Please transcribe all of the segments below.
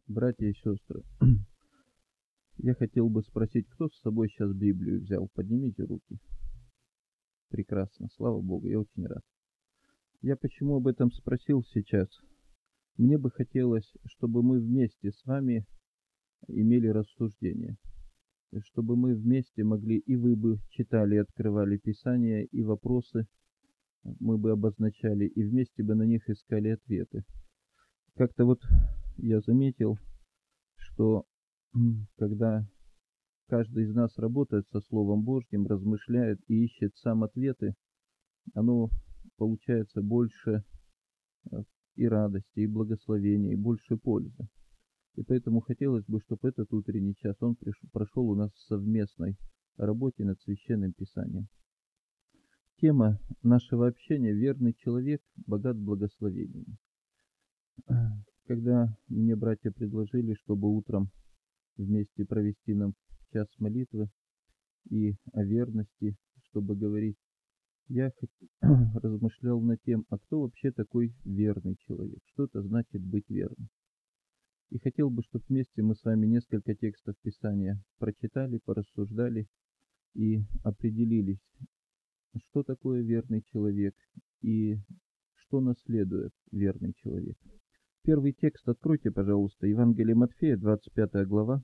Братья и сестры, я хотел бы спросить, кто с собой сейчас Библию взял? Поднимите руки. Прекрасно, слава Богу, я очень рад. Я почему об этом спросил сейчас? Мне бы хотелось, чтобы мы вместе с вами имели рассуждение, чтобы мы вместе могли, и вы бы читали, открывали Писание, и вопросы мы бы обозначали, и вместе бы на них искали ответы. Как-то вот я заметил, что когда каждый из нас работает со Словом Божьим, размышляет и ищет сам ответы, оно получается больше и радости, и благословения, и больше пользы. И поэтому хотелось бы, чтобы этот утренний час, он прошел у нас в совместной работе над Священным Писанием. Тема нашего общения «Верный человек богат благословениями». Когда мне братья предложили, чтобы утром вместе провести нам час молитвы и о верности, чтобы говорить, я размышлял над тем, а кто вообще такой верный человек, что это значит быть верным. И хотел бы, чтобы вместе мы с вами несколько текстов Писания прочитали, порассуждали и определились, что такое верный человек и что наследует верный человек. Первый текст откройте, пожалуйста, Евангелие Матфея, 25 глава.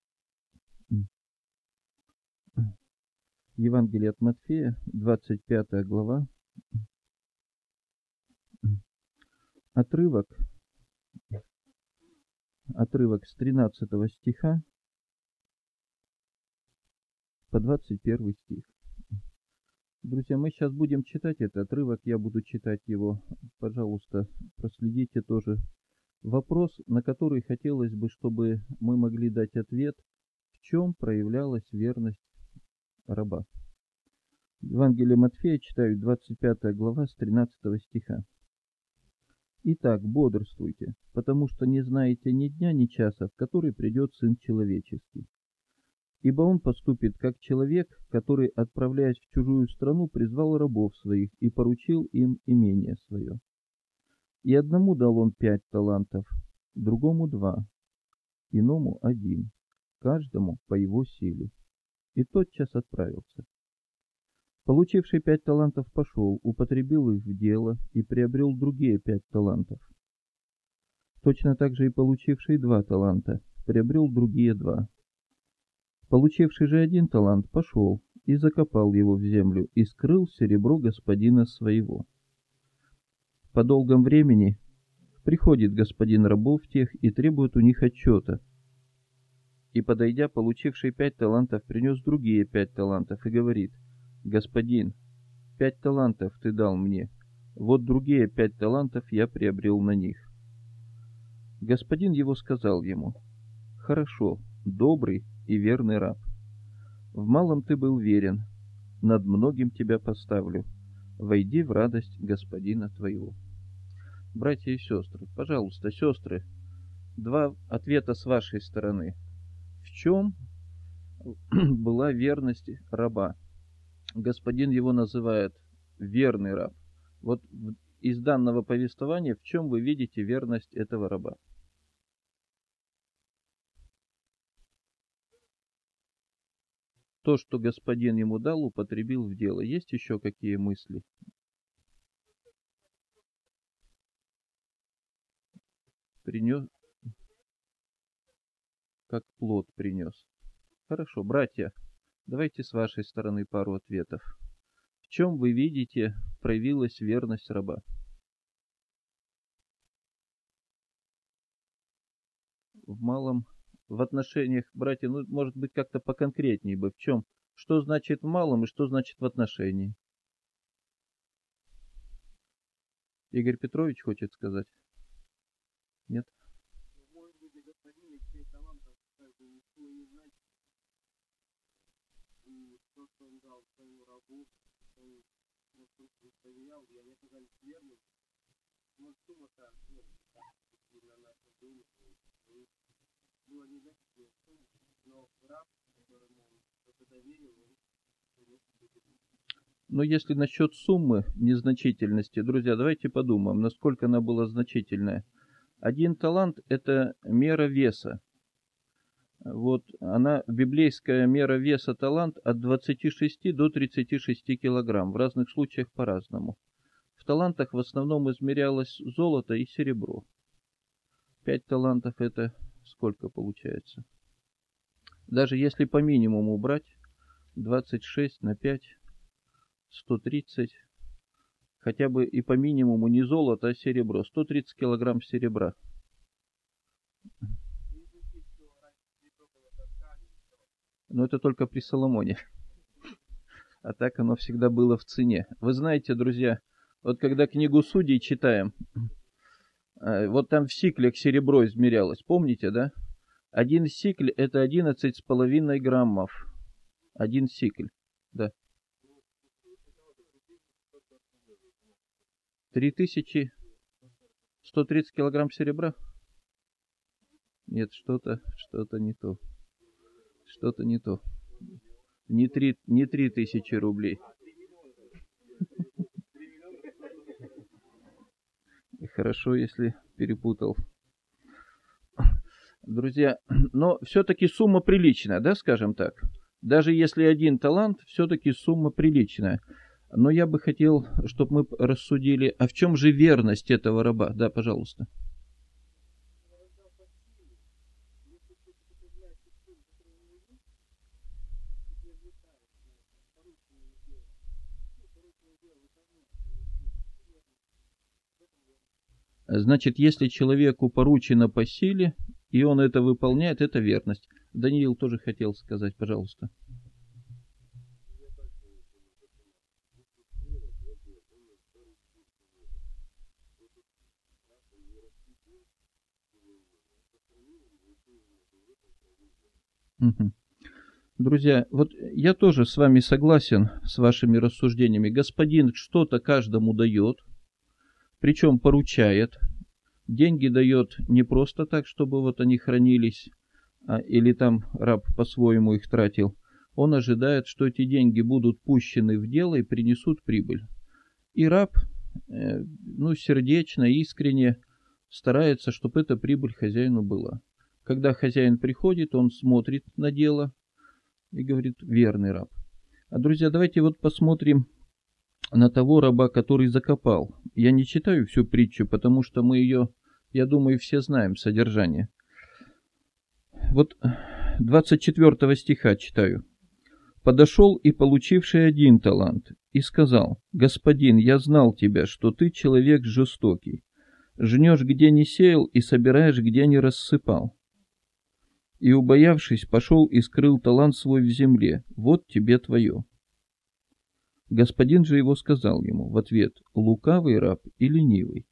Евангелие от Матфея, 25 глава. Отрывок с 13 стиха по 21 стих. Друзья, мы сейчас будем читать этот отрывок, я буду читать его. Пожалуйста, проследите тоже. Вопрос, на который хотелось бы, чтобы мы могли дать ответ, в чем проявлялась верность раба. Евангелие Матфея читаю, 25 глава с 13 стиха. «Итак, бодрствуйте, потому что не знаете ни дня, ни часа, в который придет Сын Человеческий. Ибо Он поступит, как человек, который, отправляясь в чужую страну, призвал рабов своих и поручил им имение свое. И одному дал Он 5 талантов, другому 2, иному 1, каждому по его силе. И тотчас отправился. Получивший 5 талантов пошел, употребил их в дело и приобрел другие 5 талантов. Точно так же и получивший 2 таланта приобрел другие 2. Получивший же 1 талант пошел и закопал его в землю и скрыл серебро господина своего. По долгом времени приходит господин рабов тех и требует у них отчета. И, подойдя, получивший 5 талантов принес другие 5 талантов и говорит: «Господин, 5 талантов ты дал мне, вот другие 5 талантов я приобрел на них». Господин его сказал ему: «Хорошо, добрый и верный раб. В малом ты был верен, над многим тебя поставлю. Войди в радость господина твоего». Братья и сестры, пожалуйста, сестры, 2 ответа с вашей стороны. В чем была верность раба? Господин его называет верный раб. Вот из данного повествования в чем вы видите верность этого раба? То, что господин ему дал, употребил в дело. Есть еще какие мысли? Принес, как плод принес. Хорошо, братья, давайте с вашей стороны пару ответов. В чем вы видите проявилась верность раба? В малом, в отношениях, братья, ну, может быть, как-то поконкретнее бы. В чем? Что значит в малом и что значит в отношении? Игорь Петрович хочет сказать? Нет? То, что он дал своему рабу, он проверял, и они оказались верными. Но сумма-то, на нашем доме, было незначительная сумма, но раб, которому он что-то доверил, он, но если насчет суммы незначительности, друзья, давайте подумаем, насколько она была значительная. 1 талант – это мера веса. Вот она, библейская мера веса талант от 26 до 36 килограмм. В разных случаях по-разному. В талантах в основном измерялось золото и серебро. 5 талантов это сколько получается? Даже если по минимуму брать, 26 на 5, 130. Хотя бы и по минимуму не золото, а серебро. 130 килограмм серебра. Но это только при Соломоне. А так оно всегда было в цене. Вы знаете, друзья, вот когда книгу Судей читаем, вот там в сиклях серебро измерялось. Помните, да? 1 сикль это 11,5 граммов. 1 сикль, да. 3130 килограмм серебра? Нет, что-то не то. Что-то не то. Не 3000 рублей. Хорошо, если перепутал. Друзья, но все-таки сумма приличная, да, скажем так. Даже если 1 талант, все-таки сумма приличная. Но я бы хотел, чтобы мы рассудили, а в чем же верность этого раба? Да, пожалуйста. Значит, если человеку поручено по силе, и он это выполняет, это верность. Даниил тоже хотел сказать, пожалуйста. Угу. Друзья, вот я тоже с вами согласен с вашими рассуждениями. Господин что-то каждому дает, причем поручает. Деньги дает не просто так, чтобы вот они хранились, или там раб по-своему их тратил. Он ожидает, что эти деньги будут пущены в дело и принесут прибыль. И раб, сердечно, искренне старается, чтобы эта прибыль хозяину была. Когда хозяин приходит, он смотрит на дело и говорит: верный раб. А, друзья, давайте вот посмотрим на того раба, который закопал. Я не читаю всю притчу, потому что мы ее, я думаю, все знаем содержание. Вот 24 стиха читаю. «Подошел и получивший 1 талант, и сказал: Господин, я знал тебя, что ты человек жестокий, жнешь, где не сеял, и собираешь, где не рассыпал. И, убоявшись, пошел и скрыл талант свой в земле. Вот тебе твое. Господин же его сказал ему в ответ: лукавый раб и ленивый».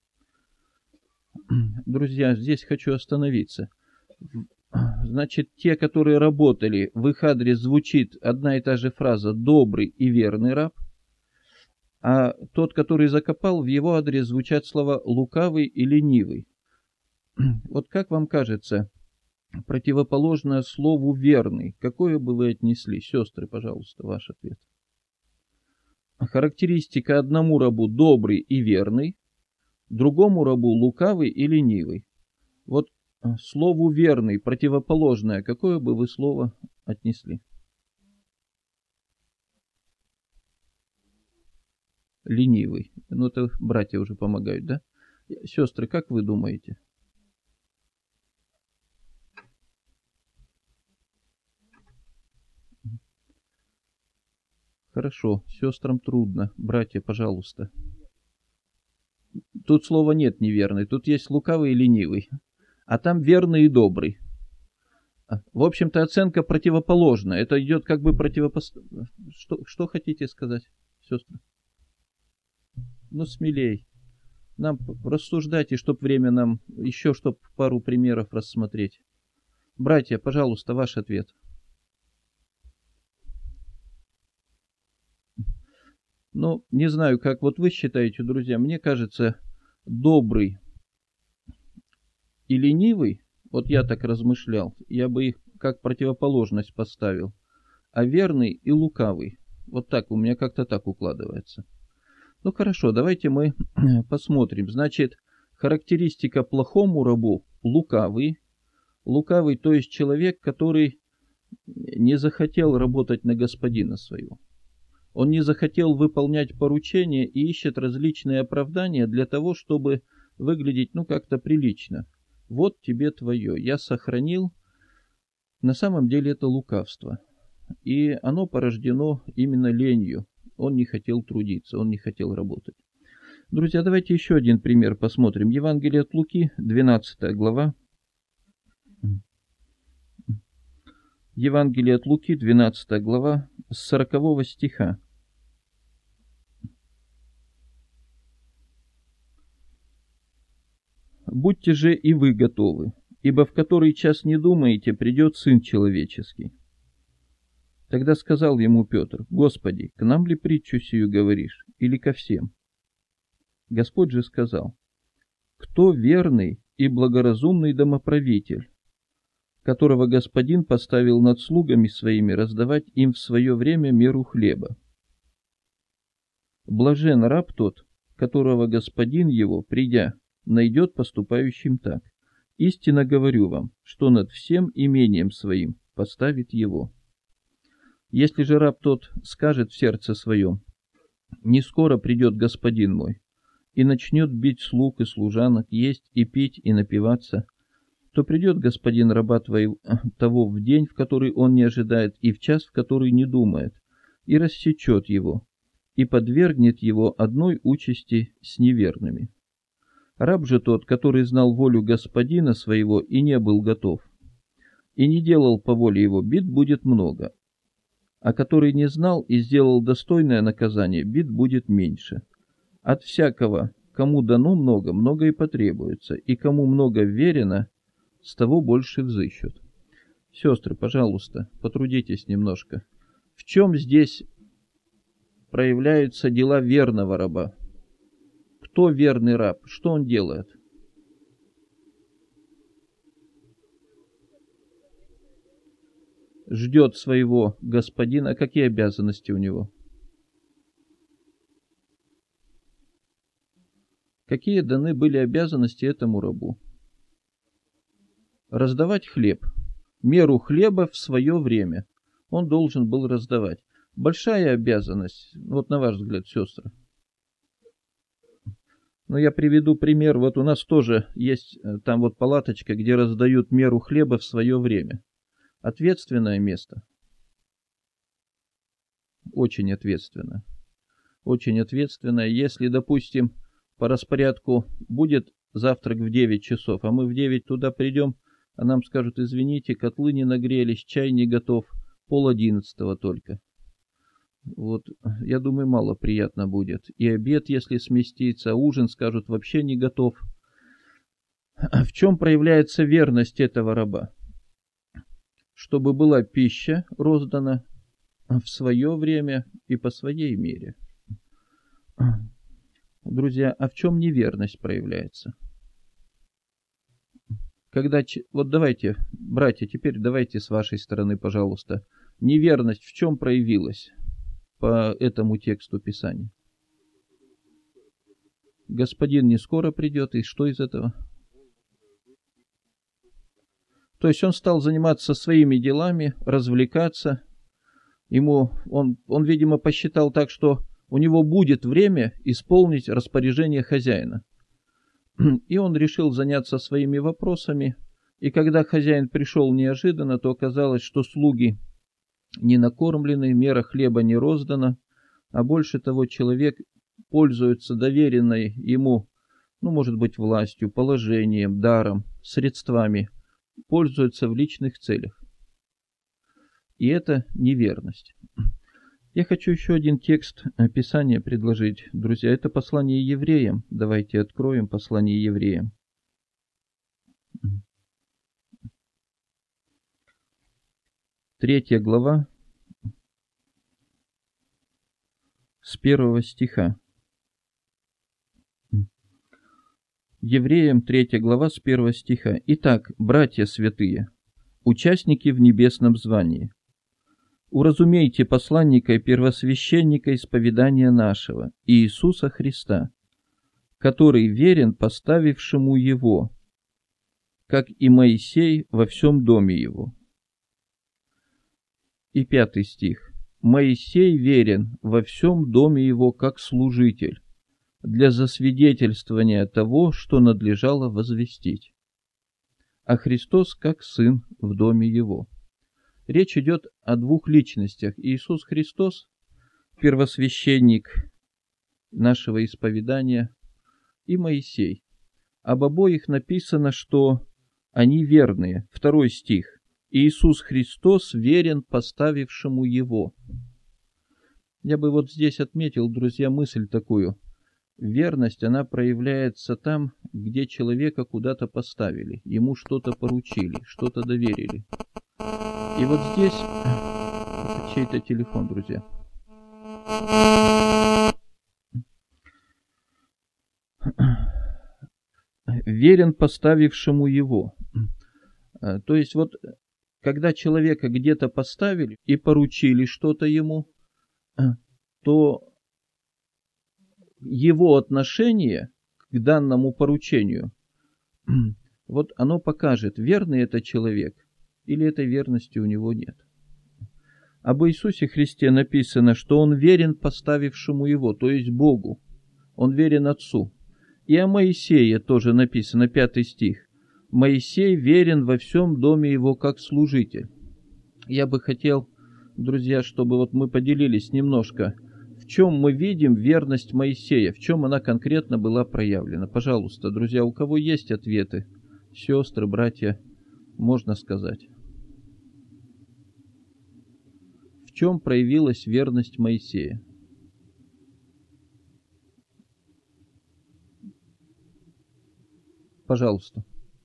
Друзья, здесь хочу остановиться. Значит, те, которые работали, в их адрес звучит одна и та же фраза «добрый и верный раб», а тот, который закопал, в его адрес звучат слова «лукавый» и «ленивый». Вот как вам кажется, противоположное слову «верный», какое бы вы отнесли? Сестры, пожалуйста, ваш ответ. Характеристика одному рабу добрый и верный, другому рабу лукавый и ленивый. Вот слову верный противоположное, какое бы вы слово отнесли? Ленивый. Ну, это братья уже помогают, да? Сестры, как вы думаете? Хорошо, сестрам трудно. Братья, пожалуйста. Тут слова нет неверный, тут есть лукавый и ленивый. А там верный и добрый. В общем-то, оценка противоположная. Это идет как бы противопоставлено. Что хотите сказать, сестры? Ну, смелей. Нам рассуждайте, чтоб время нам еще, чтоб пару примеров рассмотреть. Братья, пожалуйста, ваш ответ. Ну, не знаю, как вот вы считаете, друзья. Мне кажется, добрый и ленивый, вот я так размышлял, я бы их как противоположность поставил. А верный и лукавый, вот так, у меня как-то так укладывается. Ну хорошо, давайте мы посмотрим. Значит, характеристика плохому рабу – лукавый. Лукавый, то есть человек, который не захотел работать на господина своего. Он не захотел выполнять поручения и ищет различные оправдания для того, чтобы выглядеть, как-то прилично. Вот тебе твое, я сохранил. На самом деле это лукавство. И оно порождено именно ленью. Он не хотел трудиться, он не хотел работать. Друзья, давайте еще один пример посмотрим. Евангелие от Луки, 12 глава. Евангелие от Луки, 12 глава, с 40 стиха. «Будьте же и вы готовы, ибо в который час не думаете, придет Сын Человеческий». Тогда сказал ему Петр: «Господи, к нам ли притчу сию говоришь, или ко всем?» Господь же сказал: «Кто верный и благоразумный домоправитель, которого господин поставил над слугами своими раздавать им в свое время меру хлеба? Блажен раб тот, которого господин его, придя, найдет поступающим так. Истинно говорю вам, что над всем имением своим поставит его. Если же раб тот скажет в сердце своем: не скоро придет господин мой, и начнет бить слуг и служанок, есть и пить и напиваться, то придет господин раба того в день, в который он не ожидает, и в час, в который не думает, и рассечет его, и подвергнет его одной участи с неверными. Раб же тот, который знал волю господина своего и не был готов, и не делал по воле его, бит будет много, а который не знал и сделал достойное наказание, бит будет меньше. От всякого, кому дано много, много и потребуется, и кому много верено, с того больше взыщут». Сестры, пожалуйста, потрудитесь немножко. В чем здесь проявляются дела верного раба? Кто верный раб? Что он делает? Ждет своего господина. Какие обязанности у него? Какие даны были обязанности этому рабу? Раздавать хлеб. Меру хлеба в свое время он должен был раздавать. Большая обязанность, вот на ваш взгляд, сестры. Я приведу пример. Вот у нас тоже есть там вот палаточка, где раздают меру хлеба в свое время. Ответственное место. Очень ответственное. Очень ответственное. Если, допустим, по распорядку будет завтрак в 9 часов, а мы в 9 туда придем, а нам скажут: извините, котлы не нагрелись, чай не готов, 10:30 только. Вот, я думаю, мало приятно будет. И обед, если сместится, ужин, скажут, вообще не готов. В чем проявляется верность этого раба? Чтобы была пища роздана в свое время и по своей мере. Друзья, а в чем неверность проявляется? Вот давайте, братья, теперь давайте с вашей стороны, пожалуйста, неверность в чем проявилась по этому тексту Писания? Господин не скоро придет, и что из этого? То есть он стал заниматься своими делами, развлекаться. Он, видимо, посчитал так, что у него будет время исполнить распоряжение хозяина. И он решил заняться своими вопросами. И когда хозяин пришел неожиданно, то оказалось, что слуги не накормлены, мера хлеба не роздана, а больше того, человек пользуется доверенной ему, может быть, властью, положением, даром, средствами, пользуется в личных целях. И это неверность. Я хочу еще один текст Писания предложить, друзья. Это послание евреям. Давайте откроем послание евреям. 3 глава, с 1 стиха. Евреям 3 глава, с 1 стиха. «Итак, братья святые, участники в небесном звании, уразумейте посланника и первосвященника исповедания нашего, Иисуса Христа, который верен поставившему его, как и Моисей во всем доме его. И 5 стих. Моисей верен во всем доме его, как служитель, для засвидетельствования того, что надлежало возвестить, а Христос как сын в доме его. Речь идет о двух личностях. Иисус Христос, первосвященник нашего исповедания, и Моисей. Об обоих написано, что они верные. 2 стих. Иисус Христос верен поставившему его. Я бы вот здесь отметил, друзья, мысль такую. Верность, она проявляется там, где человека куда-то поставили, ему что-то поручили, что-то доверили. И вот здесь... Это чей-то телефон, друзья. Верен поставившему его. То есть вот, когда человека где-то поставили и поручили что-то ему, то его отношение к данному поручению, вот оно покажет, верный это человек или этой верности у него нет. Об Иисусе Христе написано, что Он верен поставившему Его, то есть Богу. Он верен Отцу. И о Моисее тоже написано, 5 стих. Моисей верен во всем доме его как служитель. Я бы хотел, друзья, чтобы вот мы поделились немножко, в чем мы видим верность Моисея, в чем она конкретно была проявлена. Пожалуйста, друзья, у кого есть ответы, сестры, братья, можно сказать. В чем проявилась верность Моисея? Пожалуйста.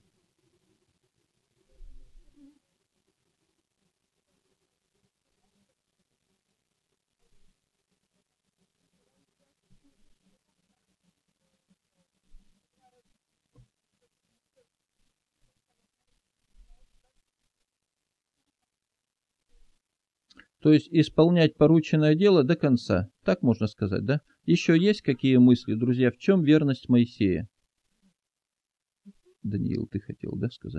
То есть исполнять порученное дело до конца. Так можно сказать, да? Еще есть какие мысли, друзья? В чем верность Моисея? Даниил, ты хотел, да, сказать?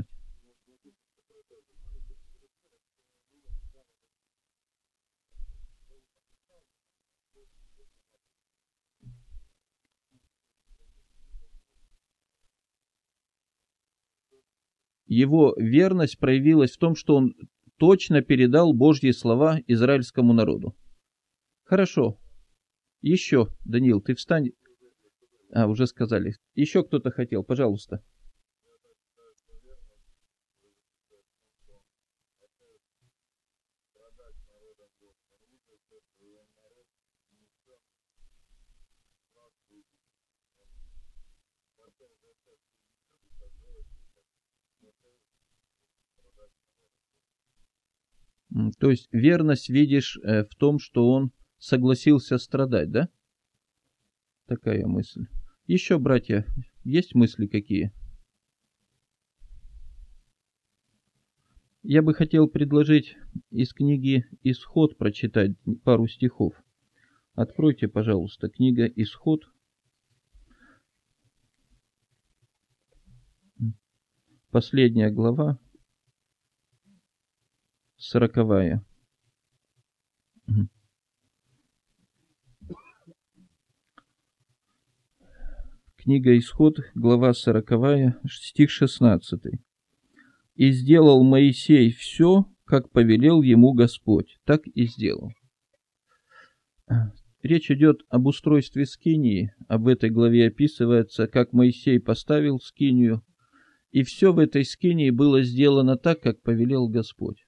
Его верность проявилась в том, что он точно передал Божьи слова израильскому народу. Хорошо. Еще, Даниил, ты встань. Уже сказали. Еще кто-то хотел, пожалуйста. То есть верность видишь в том, что он согласился страдать, да? Такая мысль. Еще, братья, есть мысли какие? Я бы хотел предложить из книги «Исход» прочитать пару стихов. Откройте, пожалуйста, книга «Исход». Последняя глава, 40-я. Книга Исход, глава 40, стих 16. «И сделал Моисей все, как повелел ему Господь, так и сделал». Речь идет об устройстве скинии. Об этой главе описывается, как Моисей поставил скинию, и все в этой скинии было сделано так, как повелел Господь.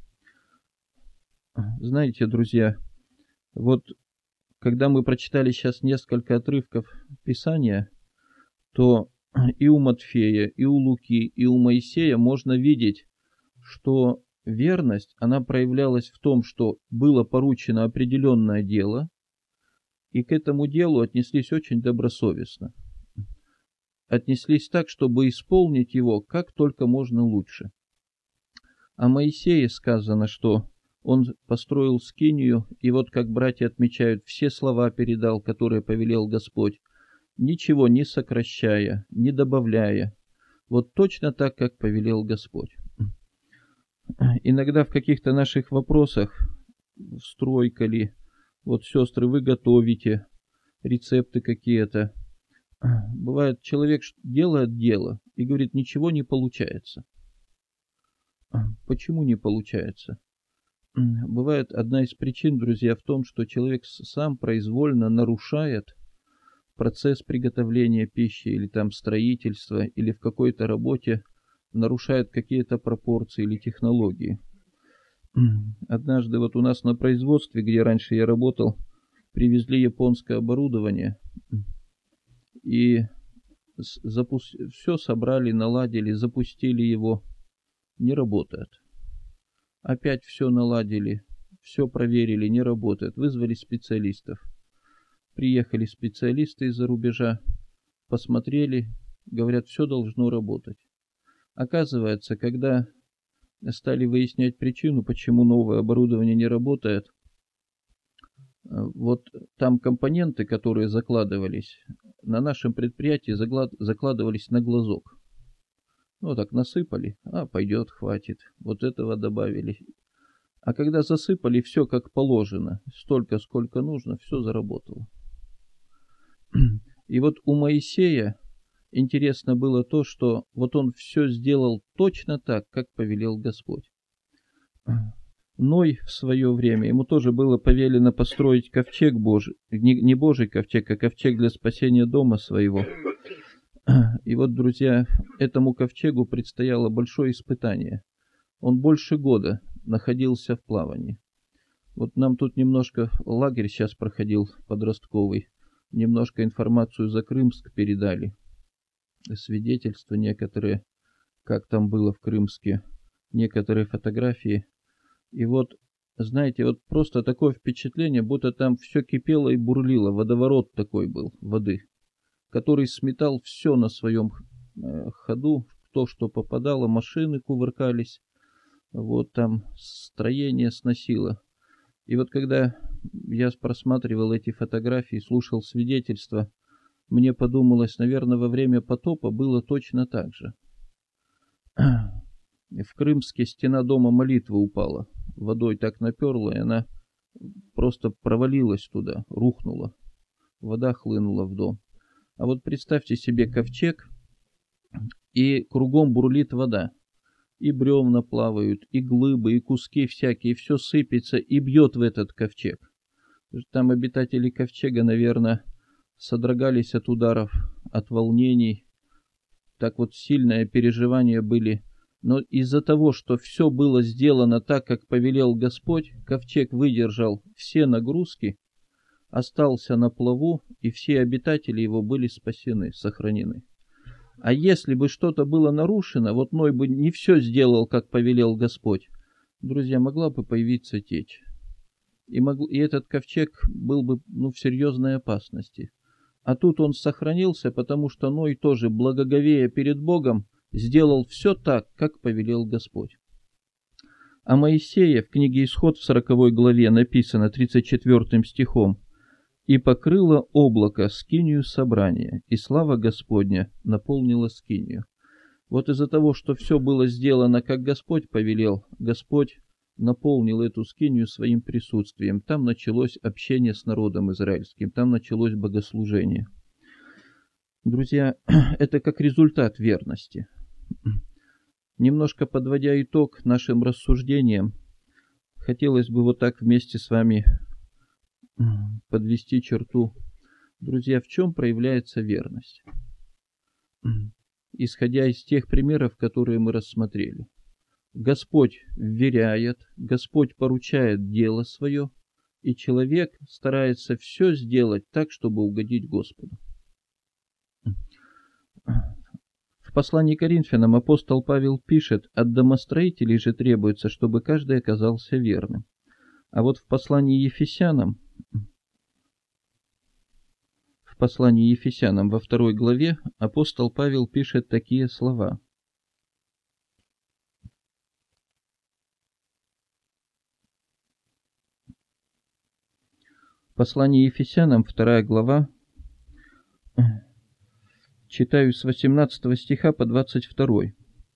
Знаете, друзья, вот когда мы прочитали сейчас несколько отрывков Писания, то и у Матфея, и у Луки, и у Моисея можно видеть, что верность, она проявлялась в том, что было поручено определенное дело, и к этому делу отнеслись очень добросовестно. Отнеслись так, чтобы исполнить его как только можно лучше. О Моисее сказано, что он построил скинию, и вот как братья отмечают, все слова передал, которые повелел Господь. ничего не сокращая, не добавляя. Вот точно так, как повелел Господь. Иногда в каких-то наших вопросах, стройка ли, вот, сестры, вы готовите, рецепты какие-то. Бывает, человек делает дело и говорит, ничего не получается. Почему не получается? Бывает, одна из причин, друзья, в том, что человек сам произвольно нарушает процесс приготовления пищи или там строительства, или в какой-то работе нарушает какие-то пропорции или технологии. Однажды вот у нас на производстве, где раньше я работал, привезли японское оборудование и все собрали, наладили, запустили его, не работает. Опять все наладили, все проверили, не работает. Вызвали специалистов. Приехали специалисты из-за рубежа, посмотрели, говорят, все должно работать. Оказывается, когда стали выяснять причину, почему новое оборудование не работает, вот там компоненты, которые закладывались, на нашем предприятии закладывались на глазок. Ну, так насыпали, пойдет, хватит. Вот этого добавили. А когда засыпали все как положено, столько, сколько нужно, все заработало. И вот у Моисея интересно было то, что вот он все сделал точно так, как повелел Господь. Ной в свое время, ему тоже было повелено построить ковчег Божий, не Божий ковчег, а ковчег для спасения дома своего. И вот, друзья, этому ковчегу предстояло большое испытание. Он больше года находился в плавании. Вот нам тут немножко лагерь сейчас проходил подростковый, немножко информацию за Крымск передали, свидетельства некоторые, как там было в Крымске, некоторые фотографии. И вот, знаете, вот просто такое впечатление, будто там все кипело и бурлило, водоворот такой был воды, который сметал все на своем ходу, то, что попадало, машины кувыркались, вот там строение сносило. И вот когда я просматривал эти фотографии, слушал свидетельства, мне подумалось, наверное, во время потопа было точно так же. В Крымске стена дома молитвы упала, водой так наперла, и она просто провалилась туда, рухнула. Вода хлынула в дом. А вот представьте себе ковчег, и кругом бурлит вода. И бревна плавают, и глыбы, и куски всякие, и все сыпется и бьет в этот ковчег. Там обитатели ковчега, наверное, содрогались от ударов, от волнений. Так вот сильное переживания были. Но из-за того, что все было сделано так, как повелел Господь, ковчег выдержал все нагрузки, остался на плаву, и все обитатели его были спасены, сохранены. А если бы что-то было нарушено, вот Ной бы не все сделал, как повелел Господь, друзья, могла бы появиться течь. И этот ковчег был бы в серьезной опасности. А тут он сохранился, потому что Ной тоже, благоговея перед Богом, сделал все так, как повелел Господь. А Моисея в книге Исход в 40 главе написано 34 стихом: «И покрыло облако скинию собрания, и слава Господня наполнила скинию». Вот из-за того, что все было сделано, как Господь повелел, Господь наполнил эту скинию своим присутствием. Там началось общение с народом израильским, там началось богослужение. Друзья, это как результат верности. Немножко подводя итог нашим рассуждениям, хотелось бы вот так вместе с вами подвести черту. Друзья, в чем проявляется верность? Исходя из тех примеров, которые мы рассмотрели. Господь вверяет, Господь поручает дело свое, и человек старается все сделать так, чтобы угодить Господу. В послании к Коринфянам апостол Павел пишет: «От домостроителей же требуется, чтобы каждый оказался верным». А вот в послании Ефесянам во 2 главе апостол Павел пишет такие слова: Послание Ефесянам, 2 глава, Читаю с 18 стиха по 22.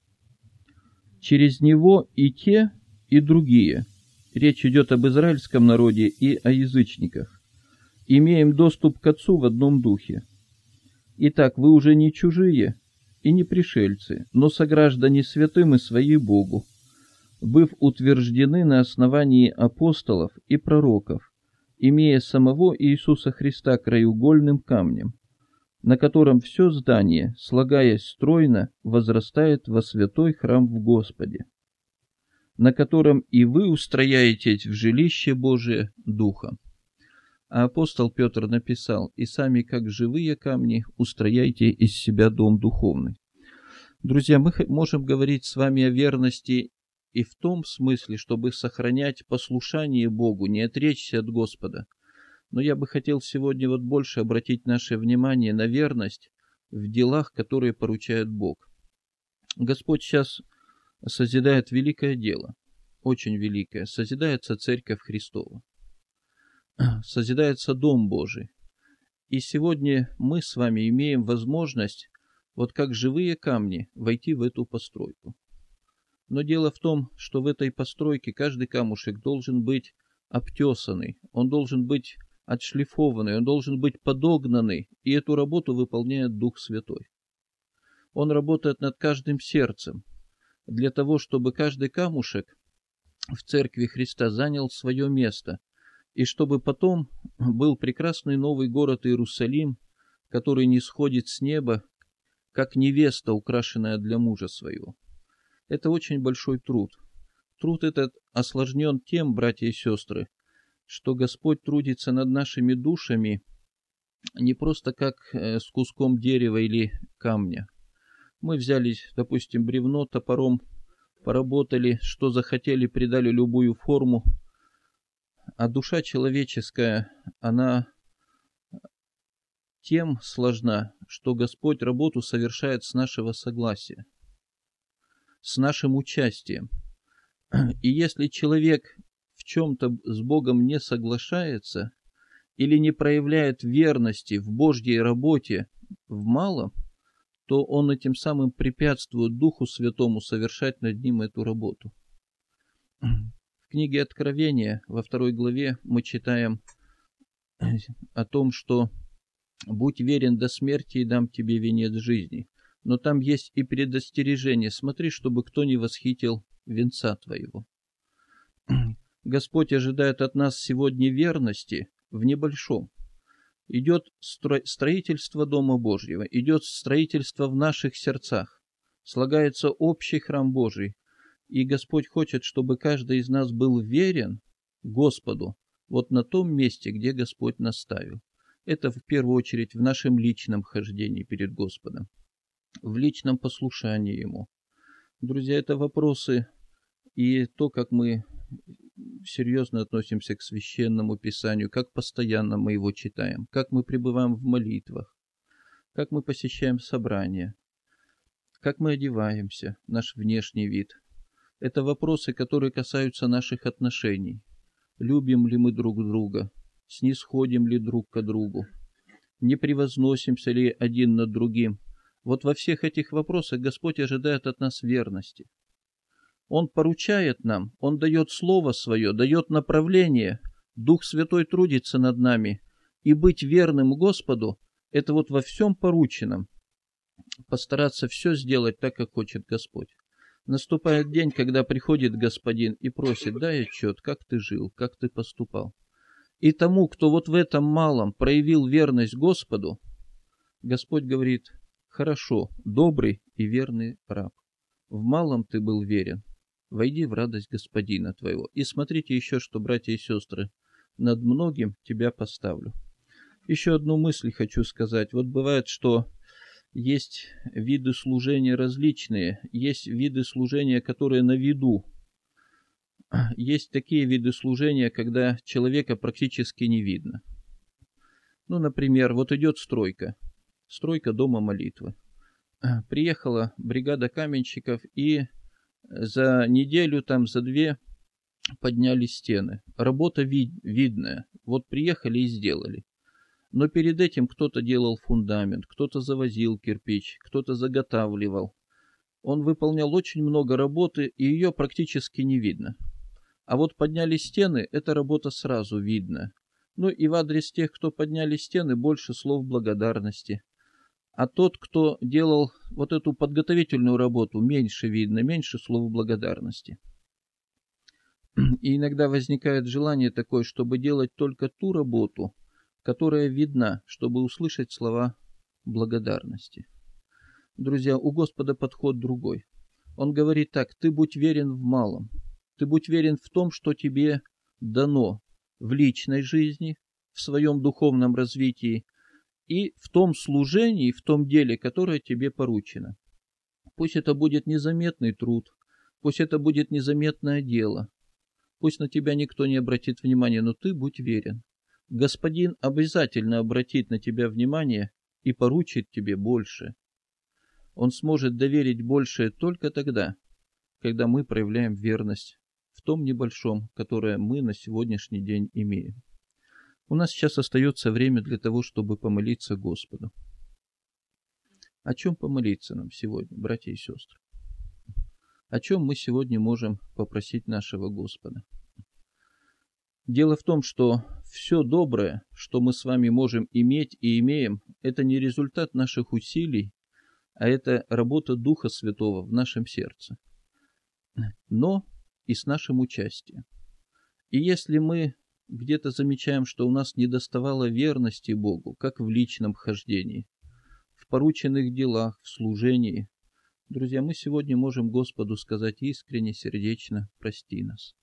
«Через него и те, и другие». Речь идет об израильском народе и о язычниках. «Имеем доступ к Отцу в одном духе. Итак, вы уже не чужие и не пришельцы, но сограждане святым и своей Богу, быв утверждены на основании апостолов и пророков, имея самого Иисуса Христа краеугольным камнем, на котором все здание, слагаясь стройно, возрастает во святой храм в Господе, на котором и вы устрояетесь в жилище Божие Духа». А апостол Петр написал: «И сами, как живые камни, устрояйте из себя дом духовный». Друзья, мы можем говорить с вами о верности и в том смысле, чтобы сохранять послушание Богу, не отречься от Господа. Но я бы хотел сегодня больше обратить наше внимание на верность в делах, которые поручает Бог. Господь сейчас созидает великое дело, очень великое. Созидается Церковь Христова, созидается Дом Божий. И сегодня мы с вами имеем возможность, как живые камни, войти в эту постройку. Но дело в том, что в этой постройке каждый камушек должен быть обтесанный, он должен быть отшлифованный, он должен быть подогнанный, и эту работу выполняет Дух Святой. Он работает над каждым сердцем, для того, чтобы каждый камушек в Церкви Христа занял свое место, и чтобы потом был прекрасный новый город Иерусалим, который нисходит с неба, как невеста, украшенная для мужа своего. Это очень большой труд. Труд этот осложнен тем, братья и сестры, что Господь трудится над нашими душами не просто как с куском дерева или камня. Мы взяли, допустим, бревно, топором поработали, что захотели, придали любую форму, а душа человеческая, она тем сложна, что Господь работу совершает с нашего согласия, с нашим участием. И если человек в чем-то с Богом не соглашается или не проявляет верности в Божьей работе в малом, то он этим самым препятствует Духу Святому совершать над ним эту работу. В книге Откровения, во 2 главе, мы читаем о том, что «Будь верен до смерти, и дам тебе венец жизни». Но там есть и предостережение: смотри, чтобы кто не восхитил венца твоего. Господь ожидает от нас сегодня верности в небольшом. Идет строительство Дома Божьего, идет строительство в наших сердцах, слагается общий храм Божий. И Господь хочет, чтобы каждый из нас был верен Господу на том месте, где Господь наставил. Это в первую очередь в нашем личном хождении перед Господом, в личном послушании Ему. Друзья, это вопросы и то, как мы серьезно относимся к Священному Писанию, как постоянно мы его читаем, как мы пребываем в молитвах, как мы посещаем собрания, как мы одеваемся, наш внешний вид. Это вопросы, которые касаются наших отношений. Любим ли мы друг друга? Снисходим ли друг к другу? Не превозносимся ли один над другим? Во всех этих вопросах Господь ожидает от нас верности. Он поручает нам, Он дает Слово Свое, дает направление. Дух Святой трудится над нами. И быть верным Господу — это во всем порученном постараться все сделать так, как хочет Господь. Наступает день, когда приходит Господин и просит: дай отчет, как ты жил, как ты поступал. И тому, кто в этом малом проявил верность Господу, Господь говорит: хорошо, добрый и верный раб. В малом ты был верен, войди в радость Господина твоего. И смотрите еще, что, братья и сестры, над многим тебя поставлю. Еще одну мысль хочу сказать. Бывает, что есть виды служения различные, есть виды служения, которые на виду. Есть такие виды служения, когда человека практически не видно. Например, идет стройка дома молитвы. Приехала бригада каменщиков, и за неделю, за 2 подняли стены. Работа видная. Приехали и сделали. Но перед этим кто-то делал фундамент, кто-то завозил кирпич, кто-то заготавливал. Он выполнял очень много работы, и ее практически не видно. А вот подняли стены, эта работа сразу видна. Ну и в адрес тех, кто подняли стены, больше слов благодарности. А тот, кто делал вот эту подготовительную работу, меньше видно, меньше слов благодарности. И иногда возникает желание такое, чтобы делать только ту работу, которая видна, чтобы услышать слова благодарности. Друзья, у Господа подход другой. Он говорит так: ты будь верен в малом, ты будь верен в том, что тебе дано в личной жизни, в своем духовном развитии и в том служении, в том деле, которое тебе поручено. Пусть это будет незаметный труд, пусть это будет незаметное дело, пусть на тебя никто не обратит внимания, но ты будь верен. Господин обязательно обратит на тебя внимание и поручит тебе больше. Он сможет доверить большее только тогда, когда мы проявляем верность в том небольшом, которое мы на сегодняшний день имеем. У нас сейчас остается время для того, чтобы помолиться Господу. О чем помолиться нам сегодня, братья и сестры? О чем мы сегодня можем попросить нашего Господа? Дело в том, что все доброе, что мы с вами можем иметь и имеем, это не результат наших усилий, а это работа Духа Святого в нашем сердце, но и с нашим участием. И если мы где-то замечаем, что у нас недоставало верности Богу, как в личном хождении, в порученных делах, в служении, друзья, мы сегодня можем Господу сказать искренне, сердечно: прости нас.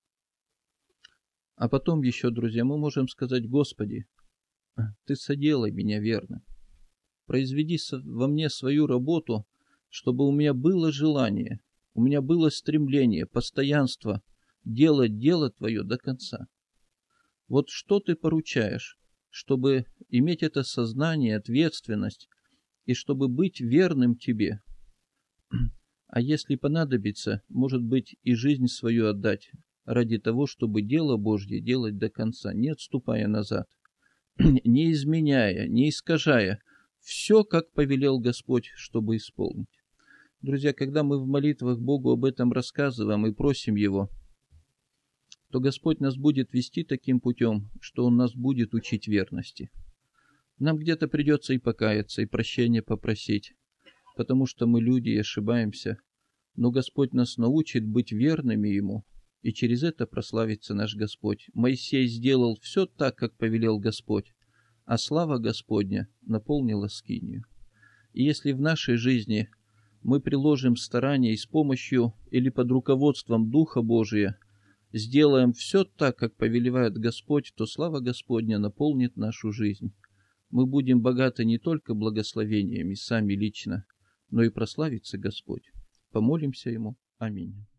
А потом еще, друзья, мы можем сказать: Господи, Ты соделай меня верным. Произведи во мне свою работу, чтобы у меня было желание, у меня было стремление, постоянство делать дело Твое до конца. Вот что Ты поручаешь, чтобы иметь это сознание, ответственность, и чтобы быть верным Тебе. А если понадобится, может быть, и жизнь свою отдать ради того, чтобы дело Божье делать до конца, не отступая назад, не изменяя, не искажая, все, как повелел Господь, чтобы исполнить. Друзья, когда мы в молитвах Богу об этом рассказываем и просим Его, то Господь нас будет вести таким путем, что Он нас будет учить верности. Нам где-то придется и покаяться, и прощения попросить, потому что мы люди и ошибаемся, но Господь нас научит быть верными Ему, и через это прославится наш Господь. Моисей сделал все так, как повелел Господь, а слава Господня наполнила скинию. И если в нашей жизни мы приложим старания и с помощью или под руководством Духа Божия сделаем все так, как повелевает Господь, то слава Господня наполнит нашу жизнь. Мы будем богаты не только благословениями сами лично, но и прославится Господь. Помолимся Ему. Аминь.